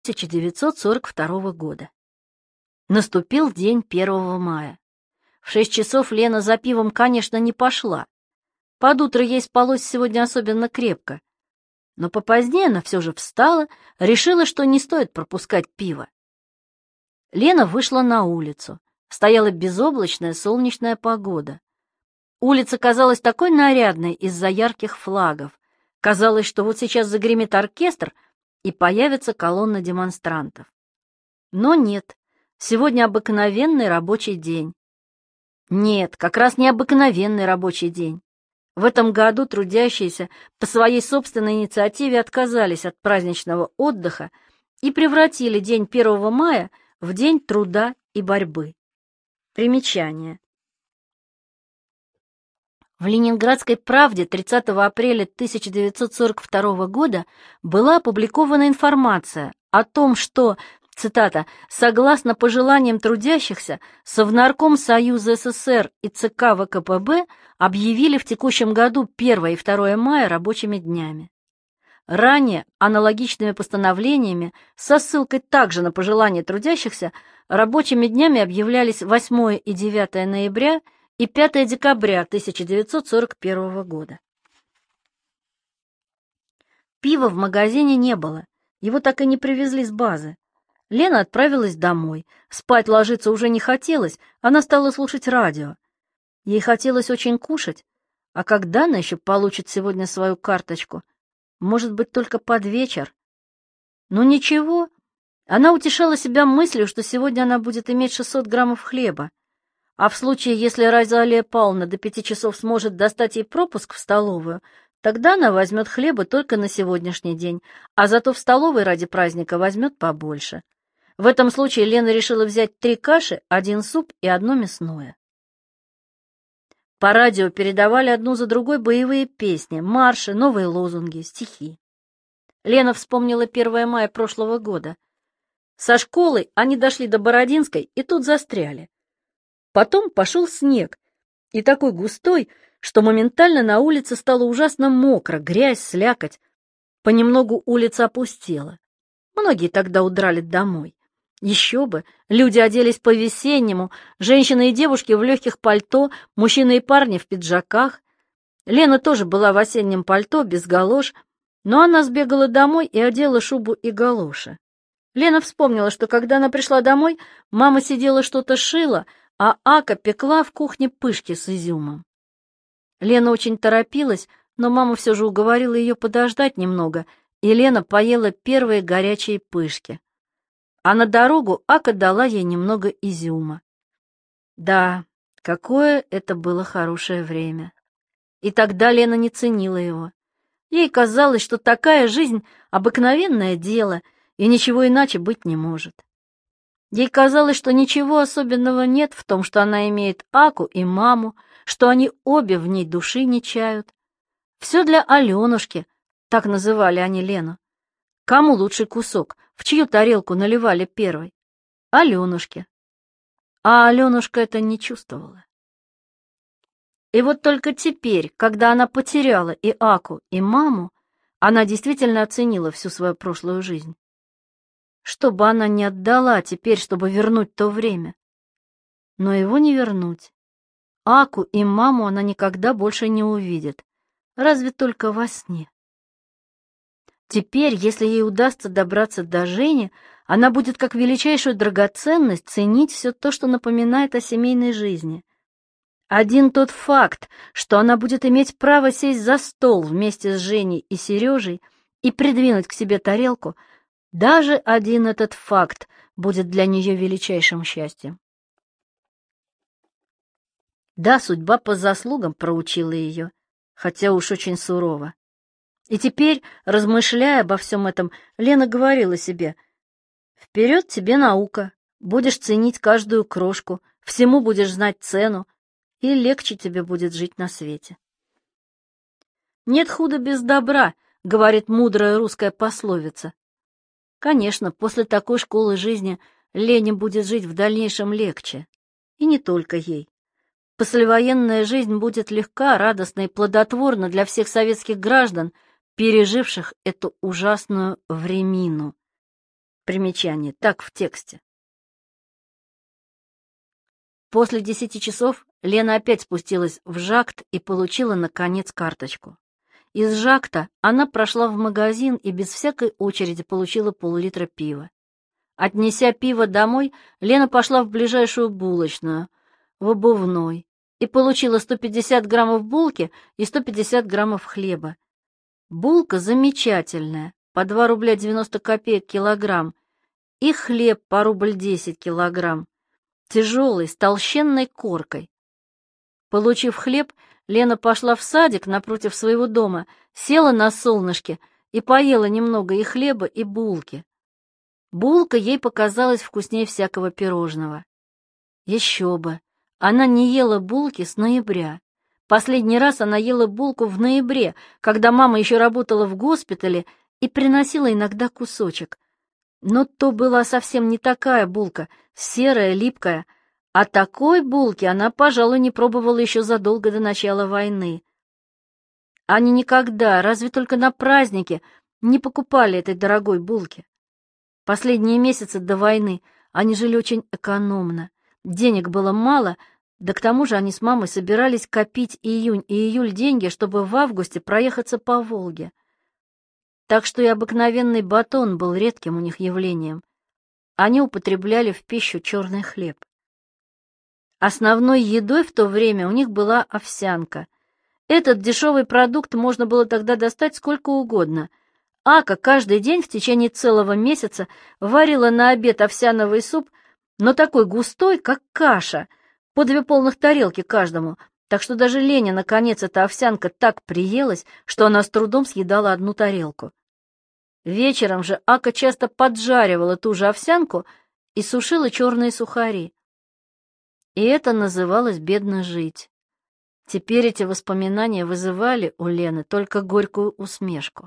1942 года. Наступил день 1 мая. В 6 часов Лена за пивом, конечно, не пошла. Под утро ей спалось сегодня особенно крепко. Но попозднее она все же встала, решила, что не стоит пропускать пиво. Лена вышла на улицу. Стояла безоблачная солнечная погода. Улица казалась такой нарядной из-за ярких флагов. Казалось, что вот сейчас загремит оркестр, и появится колонна демонстрантов. Но нет, сегодня обыкновенный рабочий день. Нет, как раз не обыкновенный рабочий день. В этом году трудящиеся по своей собственной инициативе отказались от праздничного отдыха и превратили день 1 мая в день труда и борьбы. Примечание. В «Ленинградской правде» 30 апреля 1942 года была опубликована информация о том, что, цитата, «согласно пожеланиям трудящихся, Совнарком Союза СССР и ЦК ВКПБ объявили в текущем году 1 и 2 мая рабочими днями». Ранее аналогичными постановлениями, со ссылкой также на пожелания трудящихся, рабочими днями объявлялись 8 и 9 ноября и 5 декабря 1941 года. Пива в магазине не было, его так и не привезли с базы. Лена отправилась домой, спать ложиться уже не хотелось, она стала слушать радио. Ей хотелось очень кушать, а когда она еще получит сегодня свою карточку? Может быть, только под вечер. Но ничего, она утешала себя мыслью, что сегодня она будет иметь 600 граммов хлеба. А в случае, если Розалия Павловна до 5 часов сможет достать ей пропуск в столовую, тогда она возьмет хлеба только на сегодняшний день, а зато в столовой ради праздника возьмет побольше. В этом случае Лена решила взять 3 каши, 1 суп и 1 мясное. По радио передавали одну за другой боевые песни, марши, новые лозунги, стихи. Лена вспомнила 1 мая прошлого года. Со школы они дошли до Бородинской и тут застряли. Потом пошел снег, и такой густой, что моментально на улице стало ужасно мокро, грязь, слякоть. Понемногу улица опустела. Многие тогда удрали домой. Еще бы, люди оделись по-весеннему, женщины и девушки в легких пальто, мужчины и парни в пиджаках. Лена тоже была в осеннем пальто, без галош, но она сбегала домой и одела шубу и галоши. Лена вспомнила, что когда она пришла домой, мама сидела что-то шила, а Ака пекла в кухне пышки с изюмом. Лена очень торопилась, но мама все же уговорила ее подождать немного, и Лена поела первые горячие пышки. А на дорогу Ака дала ей немного изюма. Да, какое это было хорошее время. И тогда Лена не ценила его. Ей казалось, что такая жизнь — обыкновенное дело, и ничего иначе быть не может. Ей казалось, что ничего особенного нет в том, что она имеет Аку и маму, что они обе в ней души не чают. Все для Аленушки, так называли они Лену. Кому лучший кусок, в чью тарелку наливали первой? Аленушке. А Аленушка это не чувствовала. И вот только теперь, когда она потеряла и Аку, и маму, она действительно оценила всю свою прошлую жизнь. Что бы она ни отдала теперь, чтобы вернуть то время. Но его не вернуть. Аку и маму она никогда больше не увидит, разве только во сне. Теперь, если ей удастся добраться до Жени, она будет как величайшую драгоценность ценить все то, что напоминает о семейной жизни. Один тот факт, что она будет иметь право сесть за стол вместе с Женей и Сережей и придвинуть к себе тарелку, даже один этот факт будет для нее величайшим счастьем. Да, судьба по заслугам проучила ее, хотя уж очень сурово. И теперь, размышляя обо всем этом, Лена говорила себе: «Вперед тебе наука, будешь ценить каждую крошку, всему будешь знать цену, и легче тебе будет жить на свете». «Нет худа без добра», — говорит мудрая русская пословица. Конечно, после такой школы жизни Лене будет жить в дальнейшем легче. И не только ей. Послевоенная жизнь будет легка, радостна и плодотворна для всех советских граждан, переживших эту ужасную времину. Примечание. Так в тексте. После 10 часов Лена опять спустилась в Жакт и получила, наконец, карточку. Из Жакта она прошла в магазин и без всякой очереди получила пол-литра пива. Отнеся пиво домой, Лена пошла в ближайшую булочную, в обувной, и получила 150 граммов булки и 150 граммов хлеба. Булка замечательная, по 2 рубля 90 копеек килограмм, и хлеб по рубль 10 килограмм, тяжелый, с толщенной коркой. Получив хлеб, Лена пошла в садик напротив своего дома, села на солнышке и поела немного и хлеба, и булки. Булка ей показалась вкуснее всякого пирожного. Еще бы, она не ела булки с ноября. Последний раз она ела булку в ноябре, когда мама еще работала в госпитале и приносила иногда кусочек. Но то была совсем не такая булка, серая, липкая, а такой булки она, пожалуй, не пробовала еще задолго до начала войны. Они никогда, разве только на празднике, не покупали этой дорогой булки. Последние месяцы до войны они жили очень экономно. Денег было мало, да к тому же они с мамой собирались копить июнь и июль деньги, чтобы в августе проехаться по Волге. Так что и обыкновенный батон был редким у них явлением. Они употребляли в пищу черный хлеб. Основной едой в то время у них была овсянка. Этот дешевый продукт можно было тогда достать сколько угодно. Ака каждый день в течение целого месяца варила на обед овсяновый суп, но такой густой, как каша, по 2 полных тарелки каждому, так что даже Лене, наконец, эта овсянка так приелась, что она с трудом съедала 1 тарелку. Вечером же Ака часто поджаривала ту же овсянку и сушила черные сухари. И это называлось «бедно жить». Теперь эти воспоминания вызывали у Лены только горькую усмешку.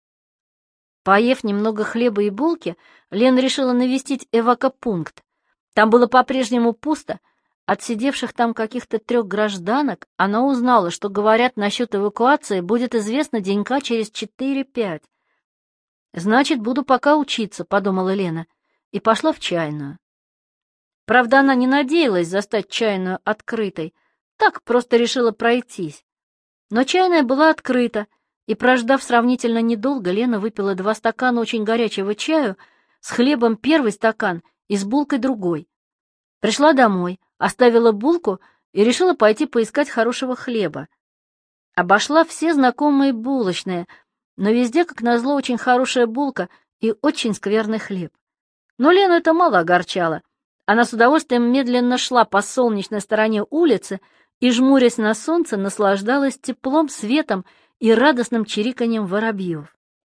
Поев немного хлеба и булки, Лена решила навестить эвакопункт. Там было по-прежнему пусто. От сидевших там каких-то 3 гражданок она узнала, что говорят насчет эвакуации, будет известно денька через 4-5. «Значит, буду пока учиться», — подумала Лена, и пошла в чайную. Правда, она не надеялась застать чайную открытой, так просто решила пройтись. Но чайная была открыта, и, прождав сравнительно недолго, Лена выпила 2 стакана очень горячего чаю, с хлебом 1 стакан и с булкой другой. Пришла домой, оставила булку и решила пойти поискать хорошего хлеба. Обошла все знакомые булочные, но везде, как назло, очень хорошая булка и очень скверный хлеб. Но Лену это мало огорчало. Она с удовольствием медленно шла по солнечной стороне улицы и, жмурясь на солнце, наслаждалась теплом, светом и радостным чириканьем воробьев.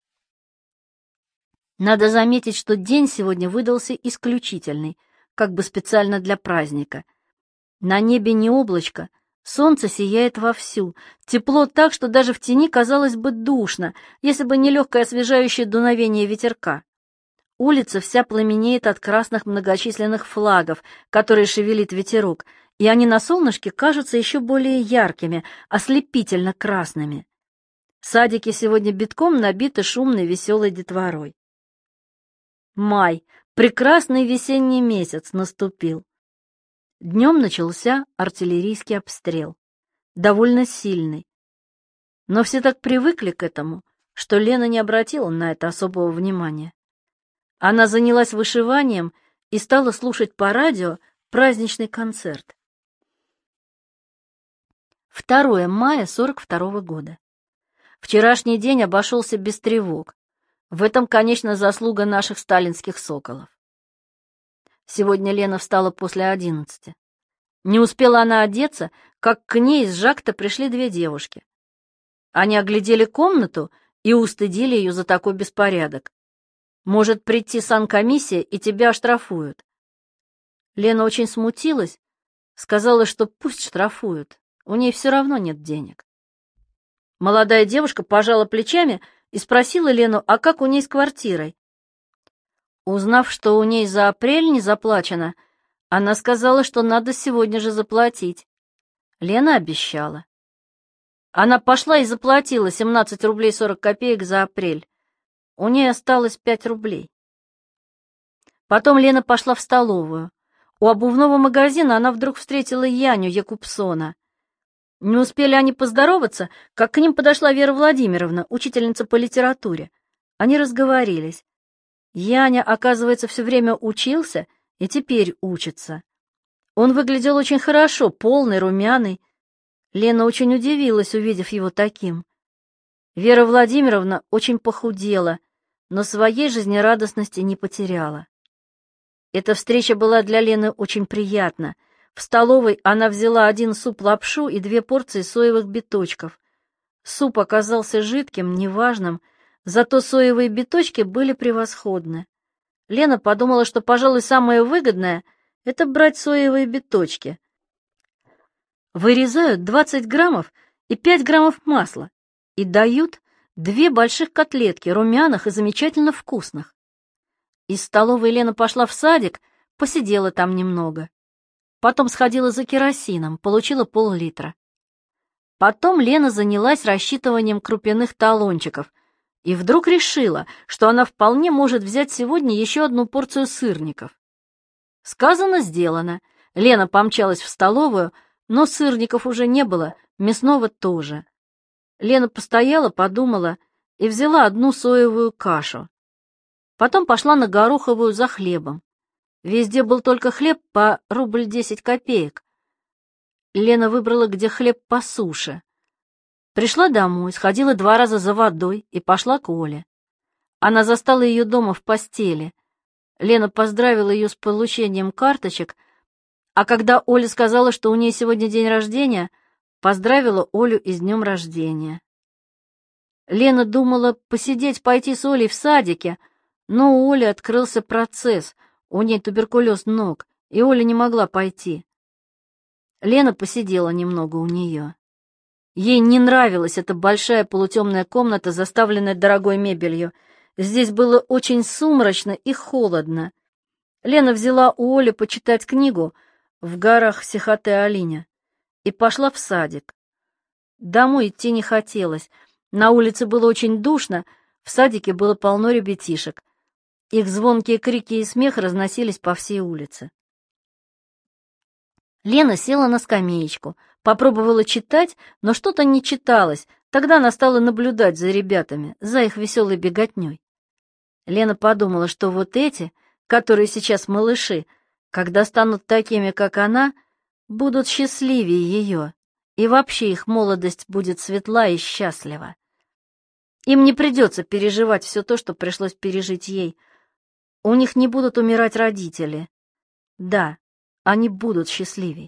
Надо заметить, что день сегодня выдался исключительный, как бы специально для праздника. На небе не облачко, солнце сияет вовсю, тепло так, что даже в тени казалось бы душно, если бы не легкое освежающее дуновение ветерка. Улица вся пламенеет от красных многочисленных флагов, которые шевелит ветерок, и они на солнышке кажутся еще более яркими, ослепительно красными. Садики сегодня битком набиты шумной веселой детворой. Май, прекрасный весенний месяц, наступил. Днем начался артиллерийский обстрел, довольно сильный. Но все так привыкли к этому, что Лена не обратила на это особого внимания. Она занялась вышиванием и стала слушать по радио праздничный концерт. 2 мая 42-го года. Вчерашний день обошелся без тревог. В этом, конечно, заслуга наших сталинских соколов. Сегодня Лена встала после 11. Не успела она одеться, как к ней из Жакта пришли 2 девушки. Они оглядели комнату и устыдили ее за такой беспорядок. Может прийти санкомиссия, и тебя оштрафуют. Лена очень смутилась, сказала, что пусть штрафуют, у ней все равно нет денег. Молодая девушка пожала плечами и спросила Лену, а как у ней с квартирой. Узнав, что у ней за апрель не заплачено, она сказала, что надо сегодня же заплатить. Лена обещала. Она пошла и заплатила 17 рублей 40 копеек за апрель. У нее осталось 5 рублей. Потом Лена пошла в столовую. У обувного магазина она вдруг встретила Яню Якубсона. Не успели они поздороваться, как к ним подошла Вера Владимировна, учительница по литературе. Они разговорились. Яня, оказывается, все время учился и теперь учится. Он выглядел очень хорошо, полный, румяный. Лена очень удивилась, увидев его таким. Вера Владимировна очень похудела, но своей жизнерадостности не потеряла. Эта встреча была для Лены очень приятна. В столовой она взяла 1 суп-лапшу и 2 порции соевых биточков. Суп оказался жидким, неважным, зато соевые биточки были превосходны. Лена подумала, что, пожалуй, самое выгодное — это брать соевые биточки. Вырезают 20 граммов и 5 граммов масла и дают 2 больших котлетки, румяных и замечательно вкусных. Из столовой Лена пошла в садик, посидела там немного. Потом сходила за керосином, получила пол-литра. Потом Лена занялась рассчитыванием крупяных талончиков и вдруг решила, что она вполне может взять сегодня еще 1 порцию сырников. Сказано, сделано. Лена помчалась в столовую, но сырников уже не было, мясного тоже. Лена постояла, подумала и взяла 1 соевую кашу. Потом пошла на Гороховую за хлебом. Везде был только хлеб по 1 рубль 10 копеек. Лена выбрала, где хлеб по суше. Пришла домой, сходила 2 раза за водой и пошла к Оле. Она застала ее дома в постели. Лена поздравила ее с получением карточек, а когда Оля сказала, что у нее сегодня день рождения, поздравила Олю и с днем рождения. Лена думала посидеть, пойти с Олей в садике, но у Оли открылся процесс, у ней туберкулез ног, и Оля не могла пойти. Лена посидела немного у нее. Ей не нравилась эта большая полутемная комната, заставленная дорогой мебелью. Здесь было очень сумрачно и холодно. Лена взяла у Оли почитать книгу «В горах Сихотэ-Алиня» и пошла в садик. Домой идти не хотелось. На улице было очень душно, в садике было полно ребятишек. Их звонкие крики и смех разносились по всей улице. Лена села на скамеечку, попробовала читать, но что-то не читалось. Тогда она стала наблюдать за ребятами, за их веселой беготней. Лена подумала, что вот эти, которые сейчас малыши, когда станут такими, как она, будут счастливее ее, и вообще их молодость будет светла и счастлива. Им не придется переживать все то, что пришлось пережить ей. У них не будут умирать родители. Да, они будут счастливей.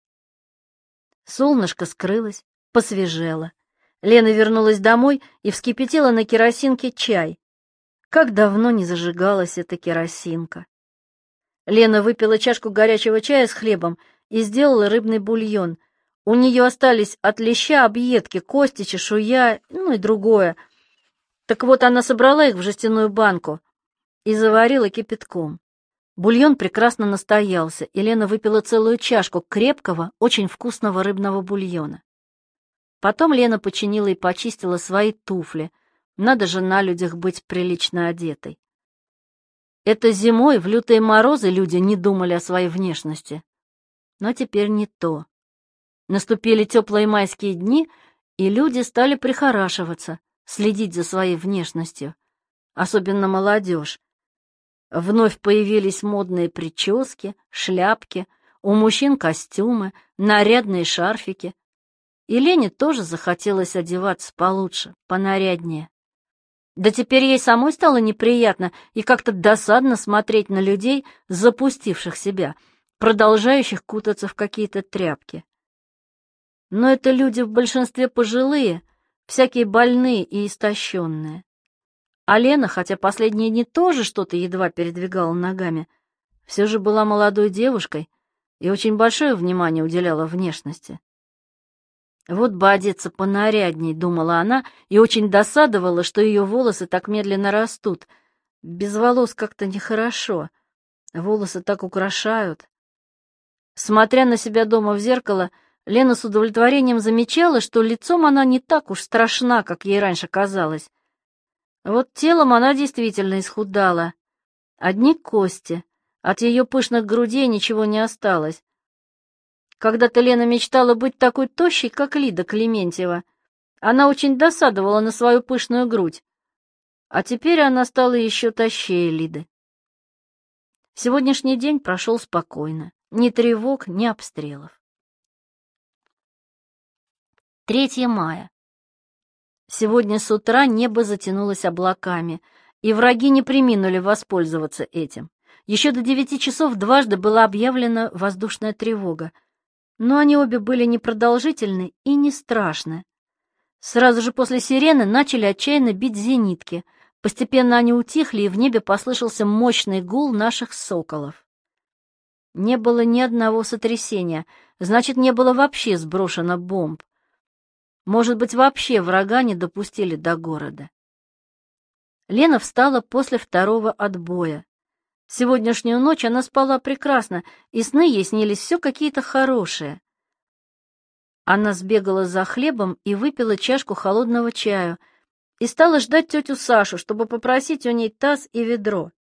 Солнышко скрылось, посвежело. Лена вернулась домой и вскипятила на керосинке чай. Как давно не зажигалась эта керосинка. Лена выпила чашку горячего чая с хлебом и сделала рыбный бульон. У нее остались от леща объедки, кости, чешуя, и другое. Так вот, она собрала их в жестяную банку и заварила кипятком. Бульон прекрасно настоялся, и Лена выпила целую чашку крепкого, очень вкусного рыбного бульона. Потом Лена починила и почистила свои туфли. Надо же на людях быть прилично одетой. Это зимой в лютые морозы люди не думали о своей внешности. Но теперь не то. Наступили теплые майские дни, и люди стали прихорашиваться, следить за своей внешностью, особенно молодежь. Вновь появились модные прически, шляпки, у мужчин костюмы, нарядные шарфики. И Лене тоже захотелось одеваться получше, понаряднее. Да теперь ей самой стало неприятно и как-то досадно смотреть на людей, запустивших себя, продолжающих кутаться в какие-то тряпки. Но это люди в большинстве пожилые, всякие больные и истощенные. А Лена, хотя последние дни тоже что-то едва передвигала ногами, все же была молодой девушкой и очень большое внимание уделяла внешности. Вот бы одеться понарядней, думала она, и очень досадовала, что ее волосы так медленно растут. Без волос как-то нехорошо. Волосы так украшают. Смотря на себя дома в зеркало, Лена с удовлетворением замечала, что лицом она не так уж страшна, как ей раньше казалось. Вот телом она действительно исхудала. Одни кости. От ее пышных грудей ничего не осталось. Когда-то Лена мечтала быть такой тощей, как Лида Клементьева. Она очень досадовала на свою пышную грудь. А теперь она стала еще тощее Лиды. Сегодняшний день прошел спокойно. Ни тревог, ни обстрелов. 3 мая. Сегодня с утра небо затянулось облаками, и враги не преминули воспользоваться этим. Еще до 9 часов дважды была объявлена воздушная тревога, но они обе были непродолжительны и не страшны. Сразу же после сирены начали отчаянно бить зенитки. Постепенно они утихли, и в небе послышался мощный гул наших соколов. Не было ни одного сотрясения, значит, не было вообще сброшено бомб. Может быть, вообще врага не допустили до города. Лена встала после 2-го отбоя. Сегодняшнюю ночь она спала прекрасно, и сны ей снились все какие-то хорошие. Она сбегала за хлебом и выпила чашку холодного чаю, и стала ждать тетю Сашу, чтобы попросить у ней таз и ведро.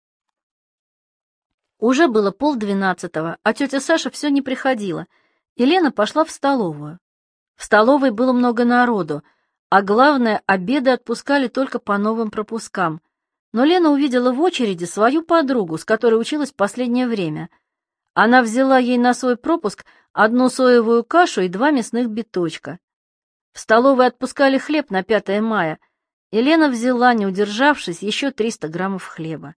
Уже было 11:30, а тетя Саша все не приходила, и Лена пошла в столовую. В столовой было много народу, а главное, обеды отпускали только по новым пропускам. Но Лена увидела в очереди свою подругу, с которой училась в последнее время. Она взяла ей на свой пропуск 1 соевую кашу и 2 мясных биточка. В столовой отпускали хлеб на 5 мая, и Лена взяла, не удержавшись, еще 300 граммов хлеба.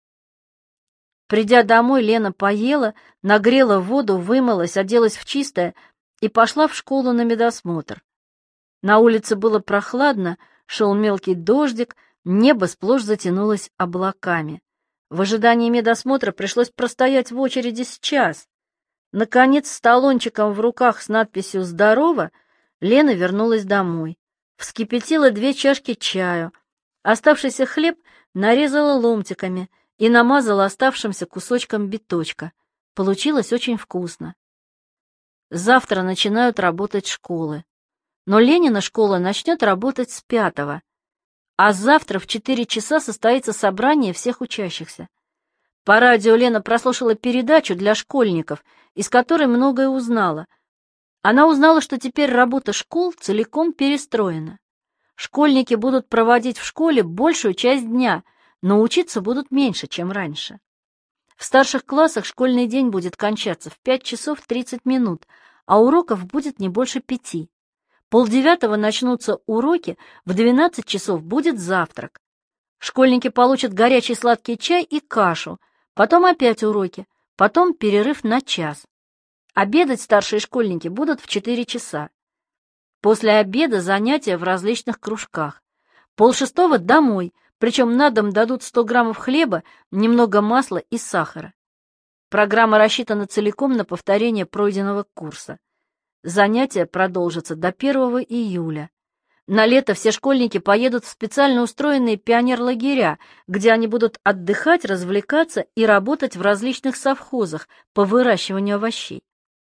Придя домой, Лена поела, нагрела воду, вымылась, оделась в чистое и пошла в школу на медосмотр. На улице было прохладно, шел мелкий дождик, небо сплошь затянулось облаками. В ожидании медосмотра пришлось простоять в очереди с час. Наконец, с талончиком в руках с надписью «Здорово» Лена вернулась домой. Вскипятила 2 чашки чаю. Оставшийся хлеб нарезала ломтиками и намазала оставшимся кусочком биточка. Получилось очень вкусно. Завтра начинают работать школы. Но Ленина школа начнет работать с 5-го. А завтра в 4 часа состоится собрание всех учащихся. По радио Лена прослушала передачу для школьников, из которой многое узнала. Она узнала, что теперь работа школ целиком перестроена. Школьники будут проводить в школе большую часть дня, но учиться будут меньше, чем раньше. В старших классах школьный день будет кончаться в 5 часов 30 минут, а уроков будет не больше 5. 8:30 начнутся уроки, в 12 часов будет завтрак. Школьники получат горячий сладкий чай и кашу, потом опять уроки, потом перерыв на час. Обедать старшие школьники будут в 4 часа. После обеда занятия в различных кружках. 5:30 домой, причем на дом дадут 100 граммов хлеба, немного масла и сахара. Программа рассчитана целиком на повторение пройденного курса. Занятия продолжатся до 1 июля. На лето все школьники поедут в специально устроенные пионерлагеря, где они будут отдыхать, развлекаться и работать в различных совхозах по выращиванию овощей.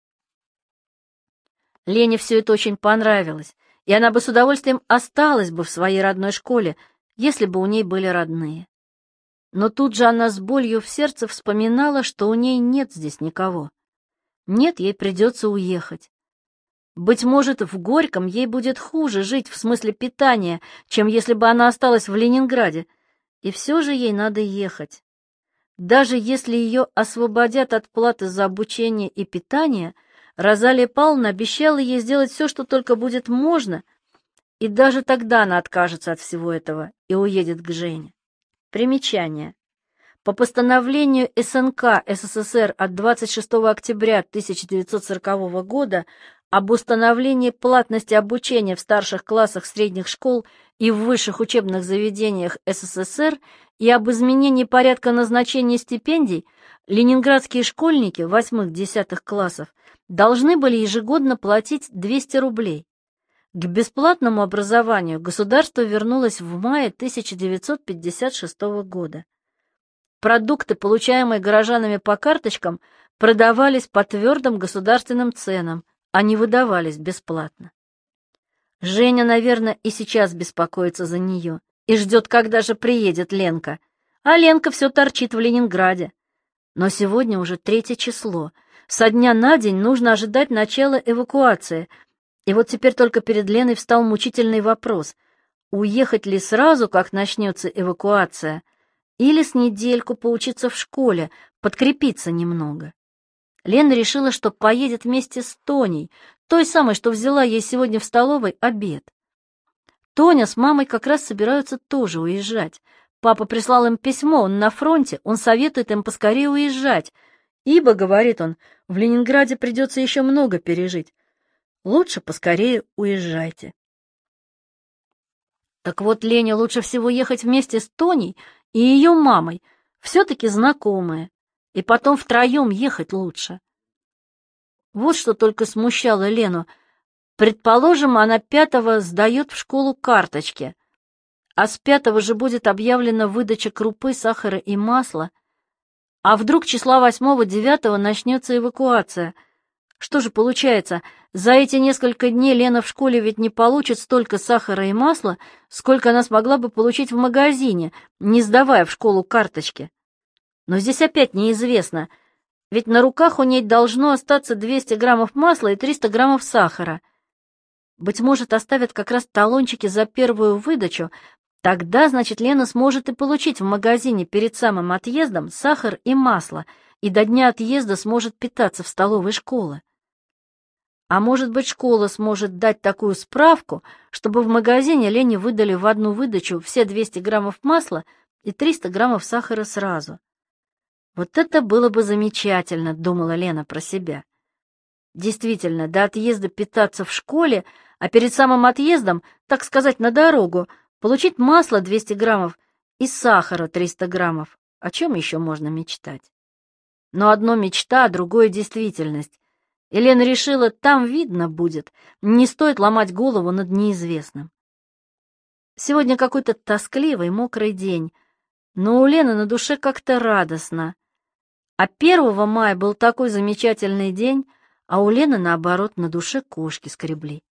Лене все это очень понравилось, и она бы с удовольствием осталась бы в своей родной школе, если бы у ней были родные. Но тут же она с болью в сердце вспоминала, что у ней нет здесь никого. Нет, ей придется уехать. Быть может, в Горьком ей будет хуже жить в смысле питания, чем если бы она осталась в Ленинграде, и все же ей надо ехать. Даже если ее освободят от платы за обучение и питание, Розалия Павловна обещала ей сделать все, что только будет можно, и даже тогда она откажется от всего этого и уедет к Жене. Примечание. По постановлению СНК СССР от 26 октября 1940 года об установлении платности обучения в старших классах средних школ и в высших учебных заведениях СССР и об изменении порядка назначения стипендий, ленинградские школьники 8-10 классов должны были ежегодно платить 200 рублей. К бесплатному образованию государство вернулось в мае 1956 года. Продукты, получаемые горожанами по карточкам, продавались по твердым государственным ценам, а не выдавались бесплатно. Женя, наверное, и сейчас беспокоится за нее и ждет, когда же приедет Ленка. А Ленка все торчит в Ленинграде. Но сегодня уже 3 число. Со дня на день нужно ожидать начала эвакуации. И вот теперь только перед Леной встал мучительный вопрос: уехать ли сразу, как начнется эвакуация, или с недельку поучиться в школе, подкрепиться немного. Лена решила, что поедет вместе с Тоней, той самой, что взяла ей сегодня в столовой обед. Тоня с мамой как раз собираются тоже уезжать. Папа прислал им письмо, он на фронте, он советует им поскорее уезжать, ибо, говорит он, в Ленинграде придется еще много пережить. Лучше поскорее уезжайте. Так вот, Лене лучше всего ехать вместе с Тоней и ее мамой, все-таки знакомые, и потом втроем ехать лучше. Вот что только смущало Лену. Предположим, она 5-го сдает в школу карточки, а с 5-го же будет объявлена выдача крупы, сахара и масла, а вдруг числа 8-9 начнется эвакуация. Что же получается, за эти несколько дней Лена в школе ведь не получит столько сахара и масла, сколько она смогла бы получить в магазине, не сдавая в школу карточки. Но здесь опять неизвестно, ведь на руках у ней должно остаться 200 граммов масла и 300 граммов сахара. Быть может, оставят как раз талончики за первую выдачу, тогда, значит, Лена сможет и получить в магазине перед самым отъездом сахар и масло, и до дня отъезда сможет питаться в столовой школы. А может быть, школа сможет дать такую справку, чтобы в магазине Лене выдали в одну выдачу все 200 граммов масла и 300 граммов сахара сразу. Вот это было бы замечательно, думала Лена про себя. Действительно, до отъезда питаться в школе, а перед самым отъездом, так сказать, на дорогу, получить масло 200 граммов и сахара 300 граммов. О чем еще можно мечтать? Но одно мечта, а другое действительность. И Лена решила, там видно будет, не стоит ломать голову над неизвестным. Сегодня какой-то тоскливый, мокрый день, но у Лены на душе как-то радостно. А 1 мая был такой замечательный день, а у Лены, наоборот, на душе кошки скребли.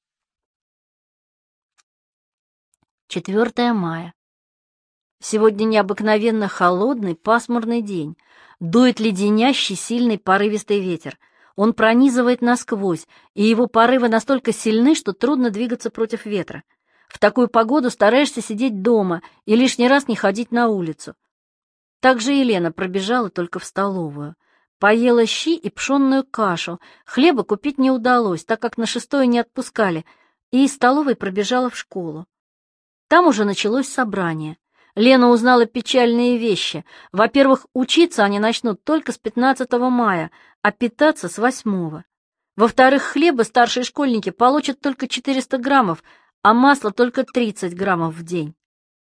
4 мая. Сегодня необыкновенно холодный, пасмурный день. Дует леденящий, сильный, порывистый ветер. Он пронизывает насквозь, и его порывы настолько сильны, что трудно двигаться против ветра. В такую погоду стараешься сидеть дома и лишний раз не ходить на улицу. Так же Елена пробежала только в столовую. Поела щи и пшенную кашу. Хлеба купить не удалось, так как на 6-е не отпускали, и из столовой пробежала в школу. Там уже началось собрание. Лена узнала печальные вещи. Во-первых, учиться они начнут только с 15 мая, а питаться с 8-го. Во-вторых, хлеба старшие школьники получат только 400 граммов, а масла только 30 граммов в день.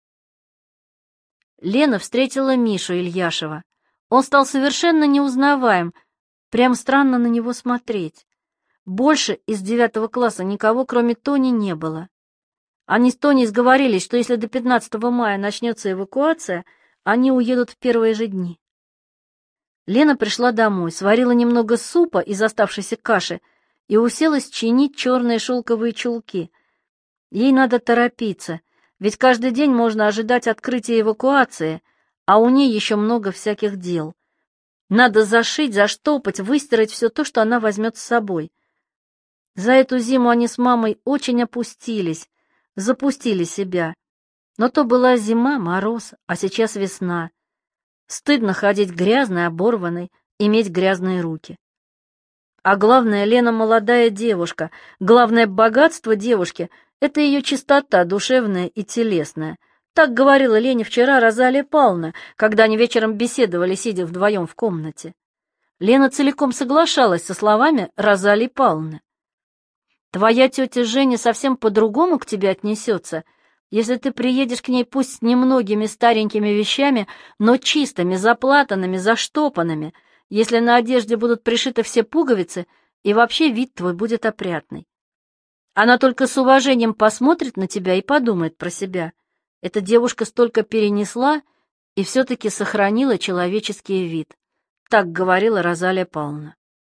Лена встретила Мишу Ильяшева. Он стал совершенно неузнаваем, прям странно на него смотреть. Больше из 9 класса никого, кроме Тони, не было. Они с Тоней сговорились, что если до 15 мая начнется эвакуация, они уедут в первые же дни. Лена пришла домой, сварила немного супа из оставшейся каши и уселась чинить черные шелковые чулки. Ей надо торопиться, ведь каждый день можно ожидать открытия эвакуации, а у ней еще много всяких дел. Надо зашить, заштопать, выстирать все то, что она возьмет с собой. За эту зиму они с мамой очень опустились, запустили себя. Но то была зима, мороз, а сейчас весна. Стыдно ходить грязной, оборванной, иметь грязные руки. А главное, Лена молодая девушка. Главное богатство девушки — это ее чистота душевная и телесная. Так говорила Лене вчера Розалия Павловна, когда они вечером беседовали, сидя вдвоем в комнате. Лена целиком соглашалась со словами Розалии Павловны. «Твоя тетя Женя совсем по-другому к тебе отнесется, если ты приедешь к ней пусть с немногими старенькими вещами, но чистыми, заплатанными, заштопанными, если на одежде будут пришиты все пуговицы, и вообще вид твой будет опрятный. Она только с уважением посмотрит на тебя и подумает про себя. Эта девушка столько перенесла и все-таки сохранила человеческий вид», — так говорила Розалия Павловна.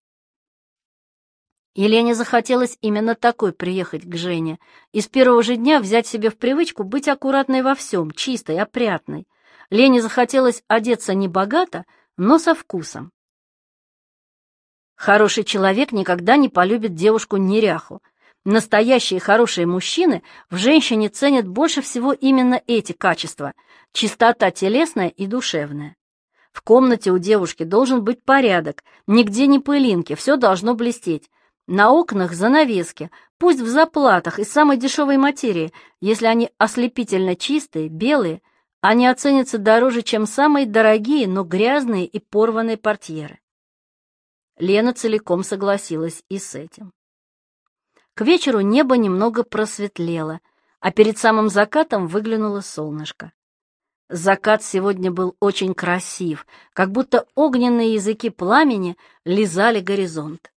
Елене захотелось именно такой приехать к Жене и с первого же дня взять себе в привычку быть аккуратной во всем, чистой, опрятной. Лене захотелось одеться небогато, но со вкусом. Хороший человек никогда не полюбит девушку-неряху. Настоящие хорошие мужчины в женщине ценят больше всего именно эти качества – чистота телесная и душевная. В комнате у девушки должен быть порядок, нигде не пылинки, все должно блестеть. На окнах занавески, пусть в заплатах из самой дешевой материи, если они ослепительно чистые, белые, они оценятся дороже, чем самые дорогие, но грязные и порванные портьеры. Лена целиком согласилась и с этим. К вечеру небо немного просветлело, а перед самым закатом выглянуло солнышко. Закат сегодня был очень красив, как будто огненные языки пламени лизали горизонт.